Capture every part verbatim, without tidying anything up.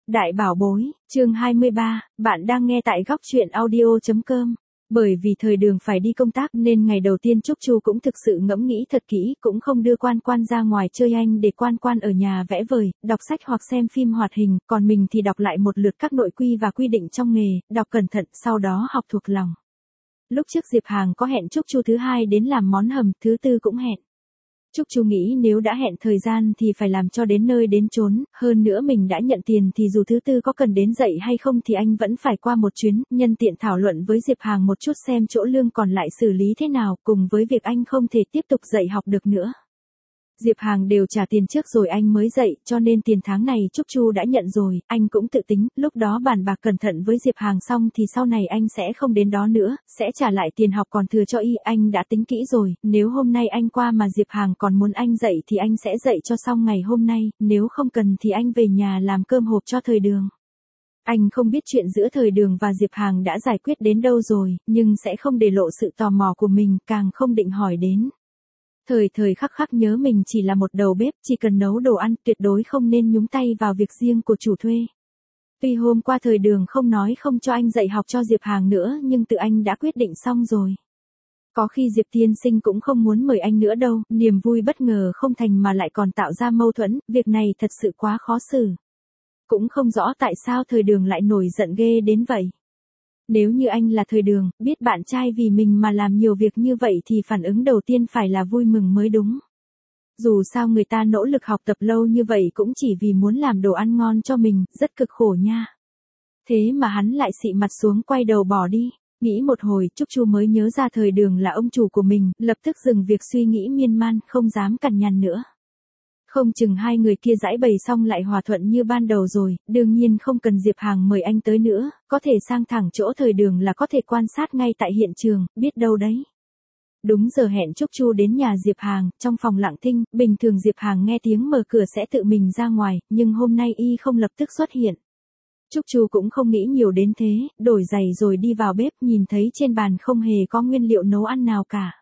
Đại bảo bối, chương hai mươi ba, bạn đang nghe tại góc truyện audio.com. Bởi vì thời đường phải đi công tác nên ngày đầu tiên Trúc Chu cũng thực sự ngẫm nghĩ thật kỹ, cũng không đưa Quan Quan ra ngoài chơi anh để Quan Quan ở nhà vẽ vời, đọc sách hoặc xem phim hoạt hình, còn mình thì đọc lại một lượt các nội quy và quy định trong nghề, đọc cẩn thận, sau đó học thuộc lòng. Lúc trước Diệp Hàng có hẹn Trúc Chu thứ hai đến làm món hầm, thứ tư cũng hẹn. Trúc Chu nghĩ nếu đã hẹn thời gian thì phải làm cho đến nơi đến chốn, hơn nữa mình đã nhận tiền thì dù thứ tư có cần đến dậy hay không thì anh vẫn phải qua một chuyến, nhân tiện thảo luận với Diệp Hàng một chút xem chỗ lương còn lại xử lý thế nào, cùng với việc anh không thể tiếp tục dạy học được nữa. Diệp Hàng đều trả tiền trước rồi anh mới dậy, cho nên tiền tháng này Trúc Chu đã nhận rồi, anh cũng tự tính, lúc đó bàn bạc cẩn thận với Diệp Hàng xong thì sau này anh sẽ không đến đó nữa, sẽ trả lại tiền học còn thừa cho y, anh đã tính kỹ rồi, nếu hôm nay anh qua mà Diệp Hàng còn muốn anh dậy thì anh sẽ dậy cho xong ngày hôm nay, nếu không cần thì anh về nhà làm cơm hộp cho thời đường. Anh không biết chuyện giữa thời đường và Diệp Hàng đã giải quyết đến đâu rồi, nhưng sẽ không để lộ sự tò mò của mình, càng không định hỏi đến. Thời thời khắc khắc nhớ mình chỉ là một đầu bếp, chỉ cần nấu đồ ăn, tuyệt đối không nên nhúng tay vào việc riêng của chủ thuê. Tuy hôm qua thời đường không nói không cho anh dạy học cho Diệp Hàng nữa, nhưng tự anh đã quyết định xong rồi. Có khi Diệp tiên sinh cũng không muốn mời anh nữa đâu, niềm vui bất ngờ không thành mà lại còn tạo ra mâu thuẫn, việc này thật sự quá khó xử. Cũng không rõ tại sao thời đường lại nổi giận ghê đến vậy. Nếu như anh là thời đường, biết bạn trai vì mình mà làm nhiều việc như vậy thì phản ứng đầu tiên phải là vui mừng mới đúng. Dù sao người ta nỗ lực học tập lâu như vậy cũng chỉ vì muốn làm đồ ăn ngon cho mình, rất cực khổ nha. Thế mà hắn lại xị mặt xuống quay đầu bỏ đi. Nghĩ một hồi, Trúc Chu mới nhớ ra thời đường là ông chủ của mình, lập tức dừng việc suy nghĩ miên man, không dám cằn nhằn nữa. Không chừng hai người kia giãi bày xong lại hòa thuận như ban đầu rồi, đương nhiên không cần Diệp Hàng mời anh tới nữa, có thể sang thẳng chỗ thời đường là có thể quan sát ngay tại hiện trường, biết đâu đấy. Đúng giờ hẹn Trúc Chu đến nhà Diệp Hàng, trong phòng lặng thinh, bình thường Diệp Hàng nghe tiếng mở cửa sẽ tự mình ra ngoài, nhưng hôm nay y không lập tức xuất hiện. Trúc Chu cũng không nghĩ nhiều đến thế, đổi giày rồi đi vào bếp, nhìn thấy trên bàn không hề có nguyên liệu nấu ăn nào cả.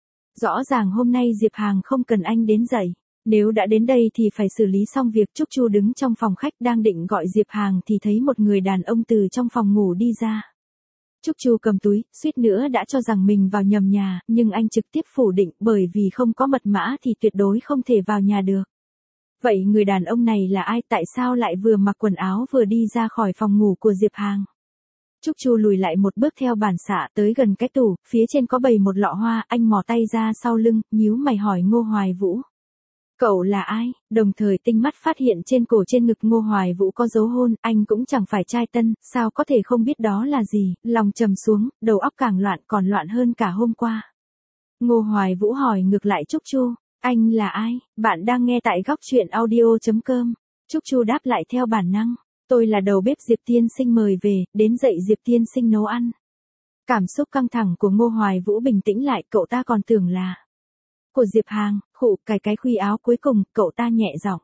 Rõ ràng hôm nay Diệp Hàng không cần anh đến dậy. Nếu đã đến đây thì phải xử lý xong việc. Trúc Chu đứng trong phòng khách đang định gọi Diệp Hàng thì thấy một người đàn ông từ trong phòng ngủ đi ra. Trúc Chu cầm túi, suýt nữa đã cho rằng mình vào nhầm nhà, nhưng anh trực tiếp phủ định bởi vì không có mật mã thì tuyệt đối không thể vào nhà được. Vậy người đàn ông này là ai, tại sao lại vừa mặc quần áo vừa đi ra khỏi phòng ngủ của Diệp Hàng? Trúc Chu lùi lại một bước theo bản xạ tới gần cái tủ, phía trên có bày một lọ hoa, anh mò tay ra sau lưng, nhíu mày hỏi Ngô Hoài Vũ. Cậu là ai? Đồng thời tinh mắt phát hiện trên cổ trên ngực Ngô Hoài Vũ có dấu hôn, anh cũng chẳng phải trai tân, sao có thể không biết đó là gì, lòng trầm xuống, đầu óc càng loạn, còn loạn hơn cả hôm qua. Ngô Hoài Vũ hỏi ngược lại Trúc Chu, anh là ai? Bạn đang nghe tại góc truyện audio.com. Trúc Chu đáp lại theo bản năng, tôi là đầu bếp Diệp tiên sinh mời về, đến dạy Diệp tiên sinh nấu ăn. Cảm xúc căng thẳng của Ngô Hoài Vũ bình tĩnh lại, cậu ta còn tưởng là của Diệp Hàng, khụ cài cái khuy áo cuối cùng, cậu ta nhẹ giọng.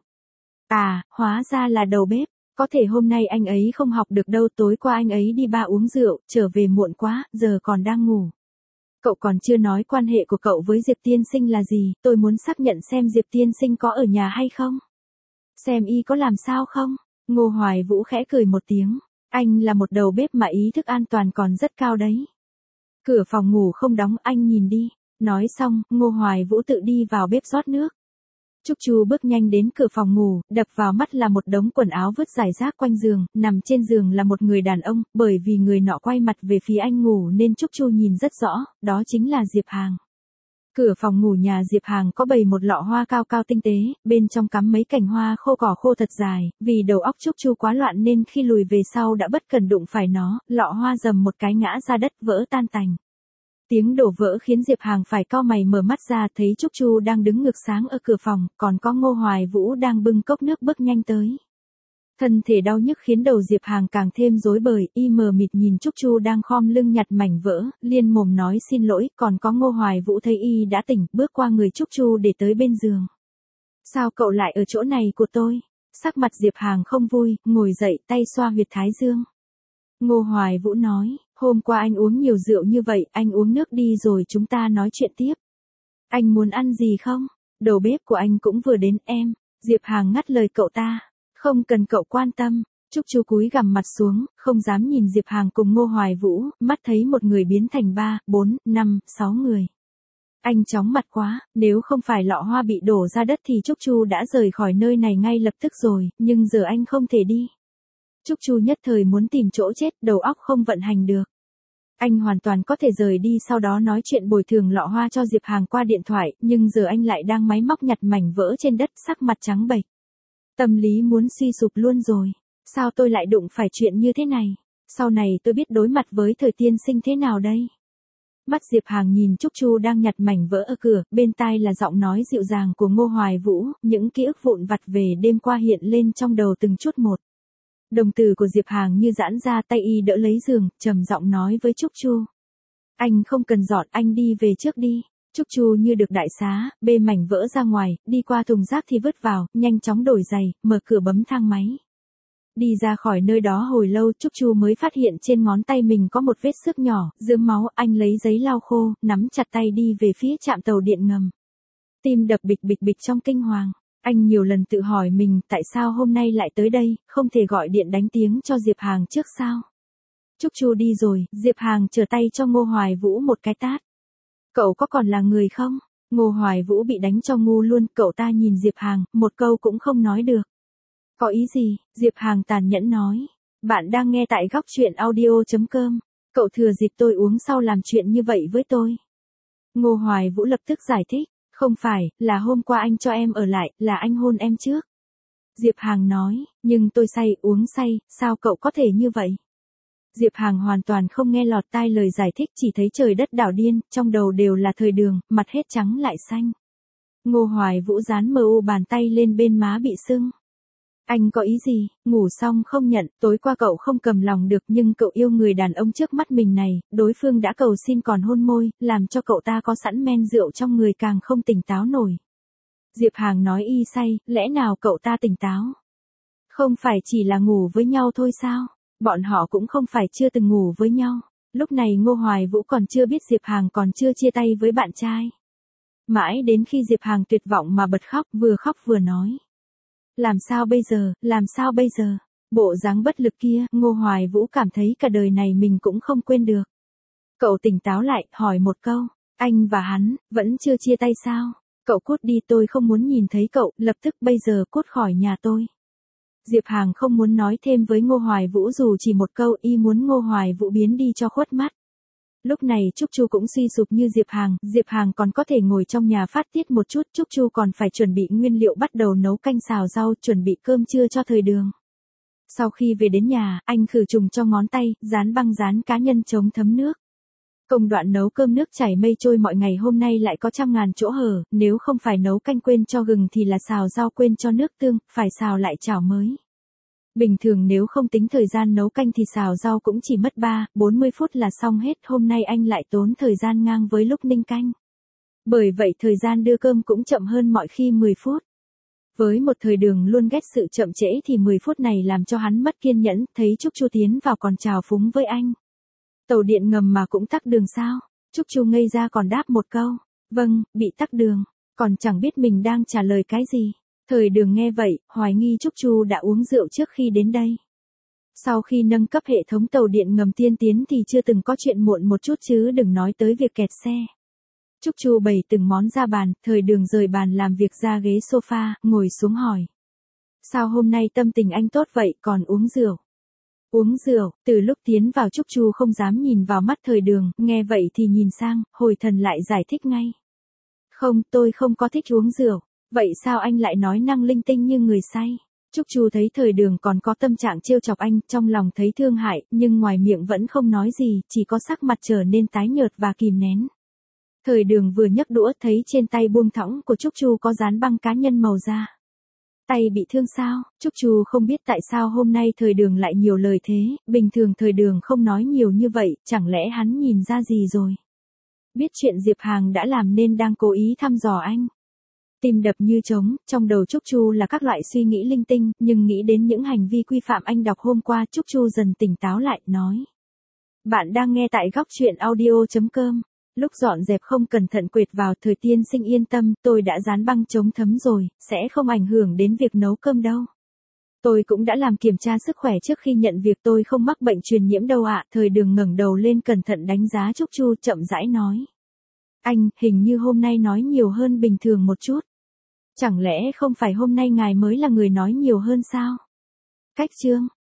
À, hóa ra là đầu bếp, có thể hôm nay anh ấy không học được đâu, tối qua anh ấy đi bar uống rượu, trở về muộn quá, giờ còn đang ngủ. Cậu còn chưa nói quan hệ của cậu với Diệp tiên sinh là gì, tôi muốn xác nhận xem Diệp tiên sinh có ở nhà hay không. Xem y có làm sao không? Ngô Hoài Vũ khẽ cười một tiếng, anh là một đầu bếp mà ý thức an toàn còn rất cao đấy. Cửa phòng ngủ không đóng, anh nhìn đi. Nói xong, Ngô Hoài Vũ tự đi vào bếp rót nước. Trúc Chu bước nhanh đến cửa phòng ngủ, đập vào mắt là một đống quần áo vứt rải rác quanh giường, nằm trên giường là một người đàn ông, bởi vì người nọ quay mặt về phía anh ngủ nên Trúc Chu nhìn rất rõ, đó chính là Diệp Hàng. Cửa phòng ngủ nhà Diệp Hàng có bày một lọ hoa cao cao tinh tế, bên trong cắm mấy cành hoa khô cỏ khô thật dài, vì đầu óc Trúc Chu quá loạn nên khi lùi về sau đã bất cần đụng phải nó, lọ hoa rầm một cái ngã ra đất vỡ tan tành. Tiếng đổ vỡ khiến Diệp Hàng phải cau mày mở mắt ra, thấy Trúc Chu đang đứng ngược sáng ở cửa phòng, còn có Ngô Hoài Vũ đang bưng cốc nước bước nhanh tới. Thân thể đau nhức khiến đầu Diệp Hàng càng thêm rối bời, y mờ mịt nhìn Trúc Chu đang khom lưng nhặt mảnh vỡ, liên mồm nói xin lỗi, còn có Ngô Hoài Vũ thấy y đã tỉnh, bước qua người Trúc Chu để tới bên giường. Sao cậu lại ở chỗ này của tôi? Sắc mặt Diệp Hàng không vui, ngồi dậy, tay xoa huyệt thái dương. Ngô Hoài Vũ nói, hôm qua anh uống nhiều rượu như vậy, anh uống nước đi rồi chúng ta nói chuyện tiếp. Anh muốn ăn gì không? Đầu bếp của anh cũng vừa đến em. Diệp Hàng ngắt lời cậu ta. Không cần cậu quan tâm. Trúc Chu cúi gằm mặt xuống, không dám nhìn Diệp Hàng cùng Ngô Hoài Vũ, mắt thấy một người biến thành ba, bốn, năm, sáu người. Anh chóng mặt quá, nếu không phải lọ hoa bị đổ ra đất thì Trúc Chu đã rời khỏi nơi này ngay lập tức rồi, nhưng giờ anh không thể đi. Trúc Chu nhất thời muốn tìm chỗ chết, đầu óc không vận hành được. Anh hoàn toàn có thể rời đi sau đó nói chuyện bồi thường lọ hoa cho Diệp Hàng qua điện thoại, nhưng giờ anh lại đang máy móc nhặt mảnh vỡ trên đất, sắc mặt trắng bệch. Tâm lý muốn suy sụp luôn rồi. Sao tôi lại đụng phải chuyện như thế này? Sau này tôi biết đối mặt với Thời tiên sinh thế nào đây? Mắt Diệp Hàng nhìn Trúc Chu đang nhặt mảnh vỡ ở cửa, bên tai là giọng nói dịu dàng của Ngô Hoài Vũ, những ký ức vụn vặt về đêm qua hiện lên trong đầu từng chút một. Đồng tử của Diệp Hàng như giãn ra, tay y đỡ lấy giường, trầm giọng nói với Trúc Chu. Anh không cần dọn, anh đi về trước đi. Trúc Chu như được đại xá, bê mảnh vỡ ra ngoài, đi qua thùng rác thì vứt vào, nhanh chóng đổi giày, mở cửa bấm thang máy. Đi ra khỏi nơi đó hồi lâu Trúc Chu mới phát hiện trên ngón tay mình có một vết xước nhỏ, rớm máu, anh lấy giấy lau khô, nắm chặt tay đi về phía trạm tàu điện ngầm. Tim đập bịch bịch bịch trong kinh hoàng. Anh nhiều lần tự hỏi mình tại sao hôm nay lại tới đây, không thể gọi điện đánh tiếng cho Diệp Hàng trước sao. Trúc Chu đi rồi, Diệp Hàng trở tay cho Ngô Hoài Vũ một cái tát. Cậu có còn là người không? Ngô Hoài Vũ bị đánh cho ngu luôn, cậu ta nhìn Diệp Hàng, một câu cũng không nói được. Có ý gì? Diệp Hàng tàn nhẫn nói. Bạn đang nghe tại góc truyện audio chấm com. Cậu thừa dịp tôi uống sau làm chuyện như vậy với tôi. Ngô Hoài Vũ lập tức giải thích. Không phải, là hôm qua anh cho em ở lại, là anh hôn em trước. Diệp Hàng nói, nhưng tôi say, uống say, sao cậu có thể như vậy? Diệp Hàng hoàn toàn không nghe lọt tai lời giải thích, chỉ thấy trời đất đảo điên, trong đầu đều là Thời Đường, mặt hết trắng lại xanh. Ngô Hoài Vũ dán mờ u bàn tay lên bên má bị sưng. Anh có ý gì? Ngủ xong không nhận, tối qua cậu không cầm lòng được nhưng cậu yêu người đàn ông trước mắt mình này, đối phương đã cầu xin còn hôn môi, làm cho cậu ta có sẵn men rượu trong người càng không tỉnh táo nổi. Diệp Hàng nói y say, lẽ nào cậu ta tỉnh táo? Không phải chỉ là ngủ với nhau thôi sao? Bọn họ cũng không phải chưa từng ngủ với nhau. Lúc này Ngô Hoài Vũ còn chưa biết Diệp Hàng còn chưa chia tay với bạn trai. Mãi đến khi Diệp Hàng tuyệt vọng mà bật khóc, vừa khóc vừa nói. Làm sao bây giờ, làm sao bây giờ? Bộ dáng bất lực kia, Ngô Hoài Vũ cảm thấy cả đời này mình cũng không quên được. Cậu tỉnh táo lại, hỏi một câu, anh và hắn, vẫn chưa chia tay sao? Cậu cút đi, tôi không muốn nhìn thấy cậu, lập tức bây giờ cút khỏi nhà tôi. Diệp Hàng không muốn nói thêm với Ngô Hoài Vũ dù chỉ một câu, y muốn Ngô Hoài Vũ biến đi cho khuất mắt. Lúc này Trúc Chu cũng suy sụp như Diệp Hàng, Diệp Hàng còn có thể ngồi trong nhà phát tiết một chút, Trúc Chu còn phải chuẩn bị nguyên liệu bắt đầu nấu canh xào rau, chuẩn bị cơm trưa cho Thời Đường. Sau khi về đến nhà, anh khử trùng cho ngón tay, dán băng dán cá nhân chống thấm nước. Công đoạn nấu cơm nước chảy mây trôi mọi ngày hôm nay lại có trăm ngàn chỗ hở, nếu không phải nấu canh quên cho gừng thì là xào rau quên cho nước tương, phải xào lại chảo mới. Bình thường nếu không tính thời gian nấu canh thì xào rau cũng chỉ mất ba, bốn mươi phút là xong hết, hôm nay anh lại tốn thời gian ngang với lúc ninh canh. Bởi vậy thời gian đưa cơm cũng chậm hơn mọi khi mười phút. Với một Thời Đường luôn ghét sự chậm trễ thì mười phút này làm cho hắn mất kiên nhẫn, thấy Trúc Chu tiến vào còn chào phúng với anh. Tàu điện ngầm mà cũng tắc đường sao? Trúc Chu ngây ra còn đáp một câu. Vâng, bị tắc đường, còn chẳng biết mình đang trả lời cái gì. Thời Đường nghe vậy, hoài nghi Trúc Chu đã uống rượu trước khi đến đây. Sau khi nâng cấp hệ thống tàu điện ngầm tiên tiến thì chưa từng có chuyện muộn một chút chứ đừng nói tới việc kẹt xe. Trúc Chu bày từng món ra bàn, Thời Đường rời bàn làm việc ra ghế sofa, ngồi xuống hỏi. Sao hôm nay tâm tình anh tốt vậy, còn uống rượu? Uống rượu, từ lúc tiến vào Trúc Chu không dám nhìn vào mắt Thời Đường, nghe vậy thì nhìn sang, hồi thần lại giải thích ngay. Không, tôi không có thích uống rượu. Vậy sao anh lại nói năng linh tinh như người say? Trúc Chu thấy Thời Đường còn có tâm trạng trêu chọc anh, trong lòng thấy thương hại, nhưng ngoài miệng vẫn không nói gì, chỉ có sắc mặt trở nên tái nhợt và kìm nén. Thời Đường vừa nhấc đũa thấy trên tay buông thõng của Trúc Chu có dán băng cá nhân màu da. Tay bị thương sao? Trúc Chu không biết tại sao hôm nay Thời Đường lại nhiều lời thế, bình thường Thời Đường không nói nhiều như vậy, chẳng lẽ hắn nhìn ra gì rồi? Biết chuyện Diệp Hàng đã làm nên đang cố ý thăm dò anh. Tim đập như trống, trong đầu Trúc Chu là các loại suy nghĩ linh tinh, nhưng nghĩ đến những hành vi quy phạm anh đọc hôm qua, Trúc Chu dần tỉnh táo lại, nói. Bạn đang nghe tại góc truyện audio chấm com. Lúc dọn dẹp không cẩn thận quệt vào, Thời tiên sinh yên tâm, tôi đã dán băng chống thấm rồi, sẽ không ảnh hưởng đến việc nấu cơm đâu. Tôi cũng đã làm kiểm tra sức khỏe trước khi nhận việc, tôi không mắc bệnh truyền nhiễm đâu ạ. Thời Đường ngẩng đầu lên cẩn thận đánh giá Trúc Chu, chậm rãi nói. Anh, hình như hôm nay nói nhiều hơn bình thường một chút. Chẳng lẽ không phải hôm nay ngài mới là người nói nhiều hơn sao? Cách Trương.